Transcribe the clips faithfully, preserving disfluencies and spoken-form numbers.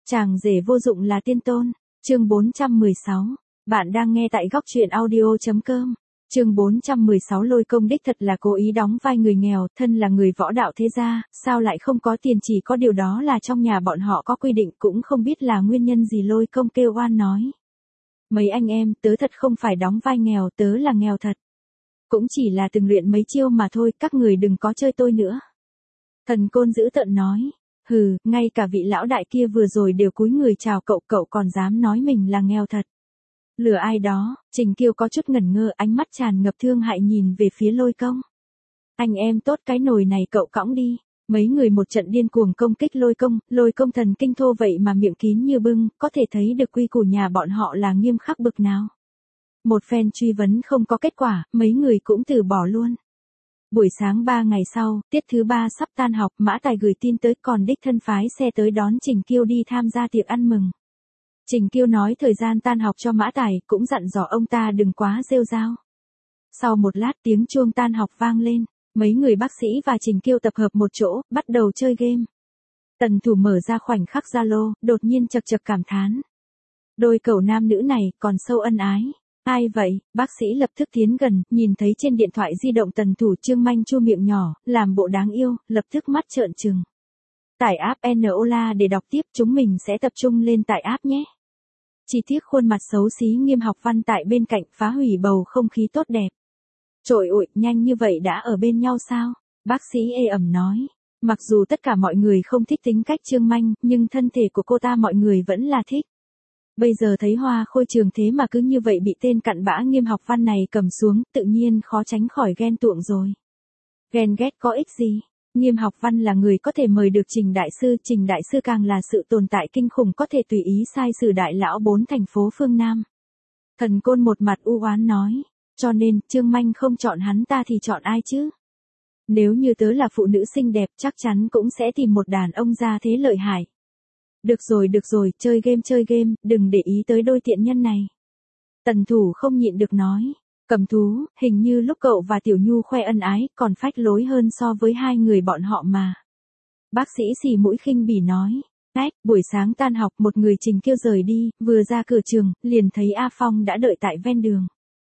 Chàng rể vô dụng là tiên tôn. Chương bốn trăm mười sáu. Bạn đang nghe tại góc truyện audio chấm com. Chương bốn trăm mười sáu Lôi Công đích thật là cố ý đóng vai người nghèo, thân là người võ đạo thế gia, sao lại không có tiền, chỉ có điều đó là trong nhà bọn họ có quy định, cũng không biết là nguyên nhân gì. Lôi Công kêu oan nói. Mấy anh em, tớ thật không phải đóng vai nghèo, tớ là nghèo thật. Cũng chỉ là từng luyện mấy chiêu mà thôi, các người đừng có chơi tôi nữa. Thần Côn dữ tợn nói. Hừ, ngay cả vị lão đại kia vừa rồi đều cúi người chào cậu, cậu còn dám nói mình là nghèo thật. Lừa ai đó? Trình Kiêu có chút ngẩn ngơ, ánh mắt tràn ngập thương hại nhìn về phía Lôi Công. Anh em tốt, cái nồi này cậu cõng đi. Mấy người một trận điên cuồng công kích Lôi Công, Lôi Công thần kinh thô vậy mà miệng kín như bưng, có thể thấy được quy củ nhà bọn họ là nghiêm khắc bực nào. Một phen truy vấn không có kết quả, mấy người cũng từ bỏ luôn. Buổi sáng ba ngày sau, tiết thứ ba sắp tan học, Mã Tài gửi tin tới, còn đích thân phái xe tới đón Trình Kiêu đi tham gia tiệc ăn mừng. Trình Kiêu nói thời gian tan học cho Mã Tài, cũng dặn dò ông ta đừng quá rêu rao. Sau một lát tiếng chuông tan học vang lên, mấy người bác sĩ và Trình Kiêu tập hợp một chỗ, bắt đầu chơi game. Tần Thủ mở ra khoảnh khắc Zalo, đột nhiên chật chật cảm thán. Đôi cậu nam nữ này còn sâu ân ái. Ai vậy? Bác sĩ lập tức tiến gần, nhìn thấy trên điện thoại di động Tần Thủ Trương Manh chu miệng nhỏ, làm bộ đáng yêu, lập tức mắt trợn trừng. Tải app Enola để đọc tiếp, chúng mình sẽ tập trung lên tải app nhé. Chi tiết khuôn mặt xấu xí Nghiêm Học Văn tại bên cạnh phá hủy bầu không khí tốt đẹp. Trội ội, nhanh như vậy đã ở bên nhau sao? Bác sĩ ê ẩm nói. Mặc dù tất cả mọi người không thích tính cách Trương Manh, nhưng thân thể của cô ta mọi người vẫn là thích. Bây giờ thấy Hoa Khôi Trường thế mà cứ như vậy bị tên cặn bã Nghiêm Học Văn này cầm xuống, tự nhiên khó tránh khỏi ghen tuông rồi. Ghen ghét có ích gì? Nghiêm Học Văn là người có thể mời được Trình Đại Sư, Trình Đại Sư càng là sự tồn tại kinh khủng có thể tùy ý sai xử đại lão bốn thành phố phương Nam. Thần Côn một mặt u oán nói, cho nên, Trương Manh không chọn hắn ta thì chọn ai chứ? Nếu như tớ là phụ nữ xinh đẹp chắc chắn cũng sẽ tìm một đàn ông gia thế lợi hại. Được rồi được rồi, chơi game chơi game, đừng để ý tới đôi tiện nhân này. Tần Thủ không nhịn được nói. Cầm Thú, hình như lúc cậu và Tiểu Nhu khoe ân ái, còn phách lối hơn so với hai người bọn họ mà. Bác sĩ xì mũi khinh bỉ nói. Ách, buổi sáng tan học một người Trình Kiêu rời đi, vừa ra cửa trường, liền thấy A Phong đã đợi tại ven đường.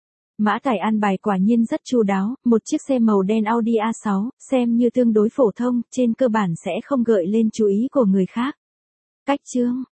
Mã Tài an bài quả nhiên rất chu đáo, một chiếc xe màu đen Audi A sáu, xem như tương đối phổ thông, trên cơ bản sẽ không gợi lên chú ý của người khác. Cách chương,